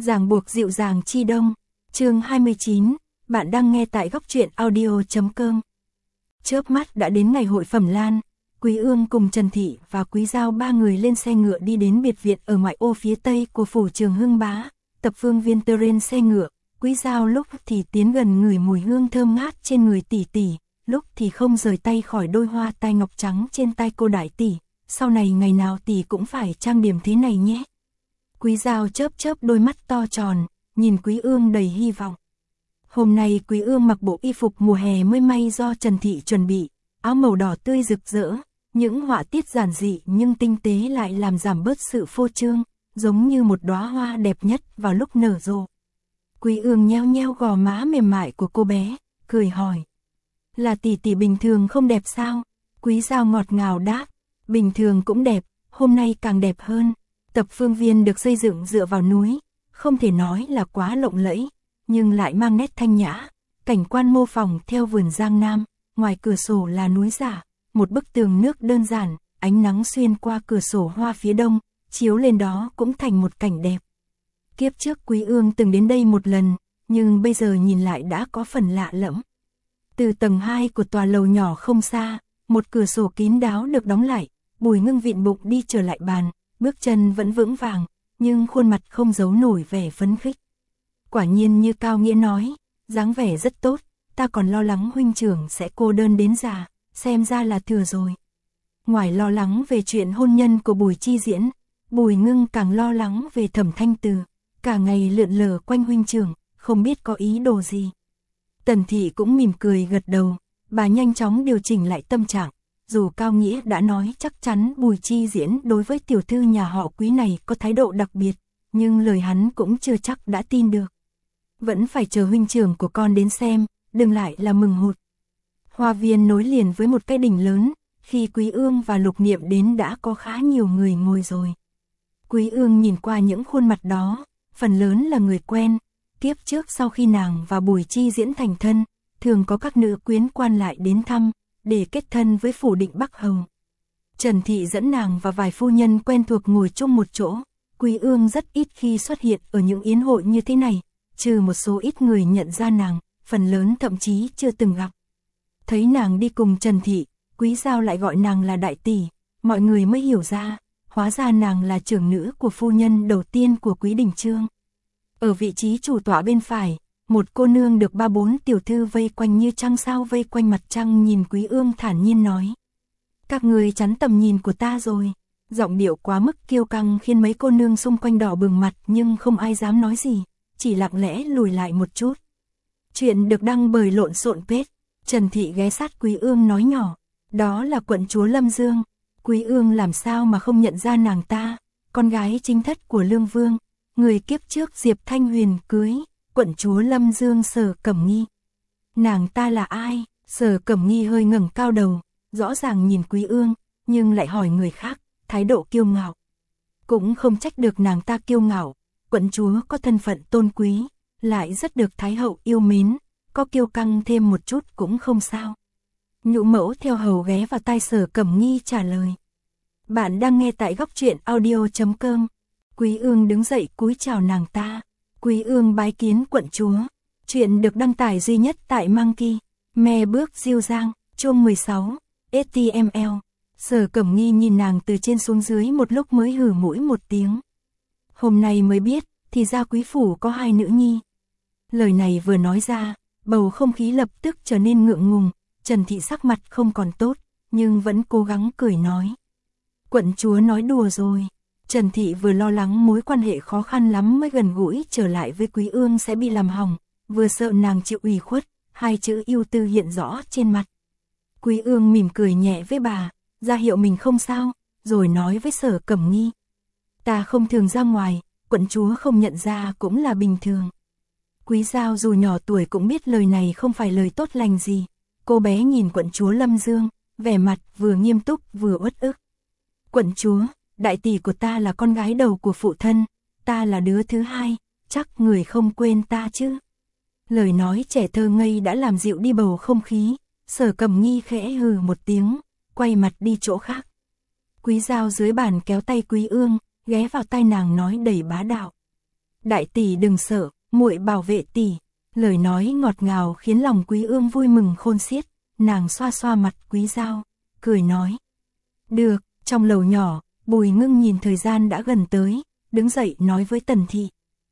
Ràng buộc dịu dàng chi đông. Chương 29, bạn đang nghe tại góc truyện audio.com. Chớp mắt đã đến ngày hội Phẩm Lan, Quý Ương cùng Trần Thị và Quý Giao ba người lên xe ngựa đi đến biệt viện ở ngoại ô phía tây của phủ Trường Hưng Bá. Tập Phương Viên tơ lên xe ngựa, Quý Giao lúc thì tiến gần ngửi mùi hương thơm ngát trên người tỷ tỷ, lúc thì không rời tay khỏi đôi hoa tai ngọc trắng trên tai cô đại tỷ. Sau này ngày nào tỷ cũng phải trang điểm thế này nhé. Quý Giao chớp chớp đôi mắt to tròn, nhìn Quý Ương đầy hy vọng. Hôm nay Quý Ương mặc bộ y phục mùa hè mới may do Trần Thị chuẩn bị, áo màu đỏ tươi rực rỡ, những họa tiết giản dị nhưng tinh tế lại làm giảm bớt sự phô trương, giống như một đóa hoa đẹp nhất vào lúc nở rộ. Quý Ương nheo nheo gò má mềm mại của cô bé, cười hỏi: "Là tỷ tỷ bình thường không đẹp sao?" Quý Giao ngọt ngào đáp: "Bình thường cũng đẹp, hôm nay càng đẹp hơn." Tập Phương Viên được xây dựng dựa vào núi, không thể nói là quá lộng lẫy, nhưng lại mang nét thanh nhã. Cảnh quan mô phỏng theo vườn Giang Nam, ngoài cửa sổ là núi giả, một bức tường nước đơn giản, ánh nắng xuyên qua cửa sổ hoa phía đông, chiếu lên đó cũng thành một cảnh đẹp. Kiếp trước Quý Ương từng đến đây một lần, nhưng bây giờ nhìn lại đã có phần lạ lẫm. Từ tầng 2 của tòa lầu nhỏ không xa, một cửa sổ kín đáo được đóng lại, Bùi Ngưng vịn bụng đi trở lại bàn, bước chân vẫn vững vàng, nhưng khuôn mặt không giấu nổi vẻ phấn khích. Quả nhiên như Cao Nghĩa nói, dáng vẻ rất tốt, ta còn lo lắng huynh trưởng sẽ cô đơn đến già, xem ra là thừa rồi. Ngoài lo lắng về chuyện hôn nhân của Bùi Chi Diễn, Bùi Ngưng càng lo lắng về Thẩm Thanh Từ, cả ngày lượn lờ quanh huynh trưởng, không biết có ý đồ gì. Tần Thị cũng mỉm cười gật đầu, bà nhanh chóng điều chỉnh lại tâm trạng. Dù Cao Nghĩa đã nói chắc chắn Bùi Chi Diễn đối với tiểu thư nhà họ Quý này có thái độ đặc biệt, nhưng lời hắn cũng chưa chắc đã tin được. Vẫn phải chờ huynh trưởng của con đến xem, đừng lại là mừng hụt. Hoa viên nối liền với một cái đình lớn, khi Quý Ương và Lục Niệm đến đã có khá nhiều người ngồi rồi. Quý Ương nhìn qua những khuôn mặt đó, phần lớn là người quen. Kiếp trước sau khi nàng và Bùi Chi Diễn thành thân, thường có các nữ quyến quan lại đến thăm, để kết thân với phủ Định Bắc Hầu. Trần Thị dẫn nàng và vài phu nhân quen thuộc ngồi chung một chỗ. Quý Ương rất ít khi xuất hiện ở những yến hội như thế này, trừ một số ít người nhận ra nàng, phần lớn thậm chí chưa từng gặp. Thấy nàng đi cùng Trần Thị, Quý Giao lại gọi nàng là đại tỷ, mọi người mới hiểu ra, hóa ra nàng là trưởng nữ của phu nhân đầu tiên của Quý Đình Chương. Ở vị trí chủ tọa bên phải, một cô nương được 3-4 tiểu thư vây quanh như trăng sao vây quanh mặt trăng nhìn Quý Ương thản nhiên nói: "Các người chắn tầm nhìn của ta rồi." Giọng điệu quá mức kiêu căng khiến mấy cô nương xung quanh đỏ bừng mặt nhưng không ai dám nói gì, chỉ lặng lẽ lùi lại một chút. Chuyện được đăng bởi Lộn Xộn Page. Trần Thị ghé sát Quý Ương nói nhỏ: "Đó là quận chúa Lâm Dương." Quý Ương làm sao mà không nhận ra nàng ta, con gái chính thất của Lương Vương, người kiếp trước Diệp Thanh Huyền cưới, quận chúa Lâm Dương Sở Cẩm Nghi. Nàng ta là ai? Sở Cẩm Nghi hơi ngẩng cao đầu, rõ ràng nhìn Quý Ương, nhưng lại hỏi người khác, thái độ kiêu ngạo. Cũng không trách được nàng ta kiêu ngạo, quận chúa có thân phận tôn quý, lại rất được Thái hậu yêu mến, có kiêu căng thêm một chút cũng không sao. Nhũ mẫu theo hầu ghé vào tai Sở Cẩm Nghi trả lời: "Bạn đang nghe tại góc truyện audio.com." Quý Ương đứng dậy cúi chào nàng ta. Quý Ương bái kiến quận chúa. Chuyện được đăng tải duy nhất tại Monkey. Me bước diêu giang, chương 16, HTML. Sở Cẩm Nghi nhìn nàng từ trên xuống dưới một lúc mới hừ mũi một tiếng. Hôm nay mới biết, thì ra quý phủ có 2 nữ nhi. Lời này vừa nói ra, bầu không khí lập tức trở nên ngượng ngùng. Trần Thị sắc mặt không còn tốt, nhưng vẫn cố gắng cười nói: "Quận chúa nói đùa rồi." Trần Thị vừa lo lắng mối quan hệ khó khăn lắm mới gần gũi trở lại với Quý Ương sẽ bị làm hỏng, vừa sợ nàng chịu ủy khuất, 2 chữ ưu tư hiện rõ trên mặt. Quý Ương mỉm cười nhẹ với bà, ra hiệu mình không sao, rồi nói với Sở Cẩm Nghi: "Ta không thường ra ngoài, quận chúa không nhận ra cũng là bình thường." Quý Giao dù nhỏ tuổi cũng biết lời này không phải lời tốt lành gì. Cô bé nhìn quận chúa Lâm Dương, vẻ mặt vừa nghiêm túc vừa uất ức. "Quận chúa, đại tỷ của ta là con gái đầu của phụ thân, ta là đứa thứ hai, chắc người không quên ta chứ." Lời nói trẻ thơ ngây đã làm dịu đi bầu không khí. Sở Cẩm Nghi khẽ hừ một tiếng, quay mặt đi chỗ khác. Quý Giao dưới bàn kéo tay Quý Ương, ghé vào tai nàng nói đầy bá đạo: Đại tỷ đừng sợ, muội bảo vệ tỷ. Lời nói ngọt ngào khiến lòng Quý Ương vui mừng khôn xiết, nàng xoa xoa mặt Quý Dao, cười nói. Được, trong lầu nhỏ, Bùi Ngưng nhìn thời gian đã gần tới, đứng dậy nói với Tần Thị.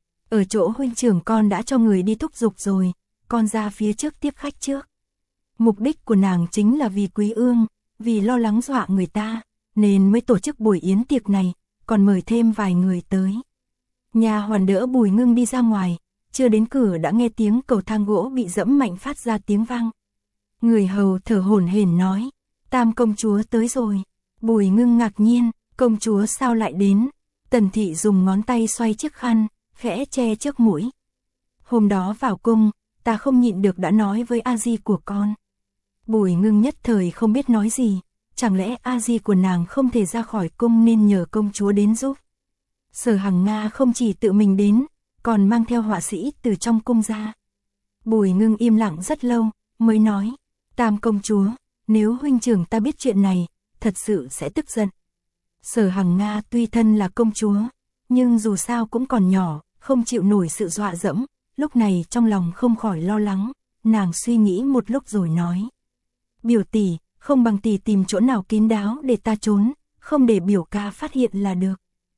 Ở chỗ huynh trưởng con đã cho người đi thúc giục rồi, con ra phía trước tiếp khách trước. Mục đích của nàng chính là vì Quý Ương, vì lo lắng dọa người ta, nên mới tổ chức buổi yến tiệc này, còn mời thêm vài người tới. Nhà hoàn đỡ Bùi Ngưng đi ra ngoài, chưa đến cửa đã nghe tiếng cầu thang gỗ bị dẫm mạnh phát ra tiếng vang. Người hầu thở hổn hển nói, Tam công chúa tới rồi. Bùi Ngưng ngạc nhiên, công chúa sao lại đến? Tần Thị dùng ngón tay xoay chiếc khăn, khẽ che trước mũi. Hôm đó vào cung, ta không nhịn được đã nói với A Di của con. Bùi Ngưng nhất thời không biết nói gì, chẳng lẽ A Di của nàng không thể ra khỏi cung nên nhờ công chúa đến giúp. Sở Hằng Nga không chỉ tự mình đến, còn mang theo họa sĩ từ trong cung ra. Bùi Ngưng im lặng rất lâu, mới nói, Tam công chúa, nếu huynh trưởng ta biết chuyện này, thật sự sẽ tức giận. Sở Hằng Nga tuy thân là công chúa, nhưng dù sao cũng còn nhỏ, không chịu nổi sự dọa dẫm, lúc này trong lòng không khỏi lo lắng, nàng suy nghĩ một lúc rồi nói. Biểu tỷ, không bằng tỷ tìm chỗ nào kín đáo để ta trốn, không để biểu ca phát hiện là được.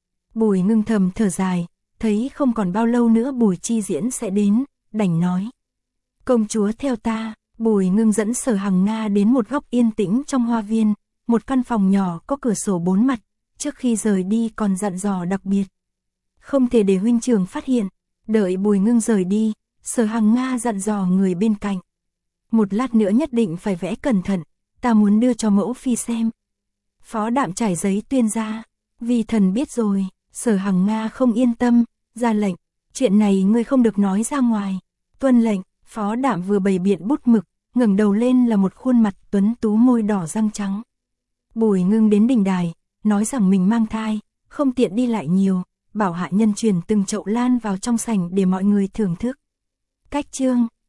Bùi Ngưng thầm thở dài, thấy không còn bao lâu nữa buổi chi diễn sẽ đến, đành nói. Công chúa theo ta. Bùi Ngưng dẫn Sở Hằng Nga đến một góc yên tĩnh trong hoa viên, một căn phòng nhỏ có cửa sổ 4 mặt, trước khi rời đi còn dặn dò đặc biệt. Không thể để huynh trưởng phát hiện, đợi Bùi Ngưng rời đi, Sở Hằng Nga dặn dò người bên cạnh. Một lát nữa nhất định phải vẽ cẩn thận, ta muốn đưa cho mẫu phi xem. Phó Đạm trải giấy tuyên ra, vì thần biết rồi. Sở Hằng Nga không yên tâm, ra lệnh, chuyện này ngươi không được nói ra ngoài. Tuân lệnh. Phó Đạm vừa bày biện bút mực, ngẩng đầu lên là một khuôn mặt tuấn tú môi đỏ răng trắng. Bùi Ngưng đến đình đài, nói rằng mình mang thai, không tiện đi lại nhiều, bảo hạ nhân truyền từng chậu lan vào trong sảnh để mọi người thưởng thức. Cách chương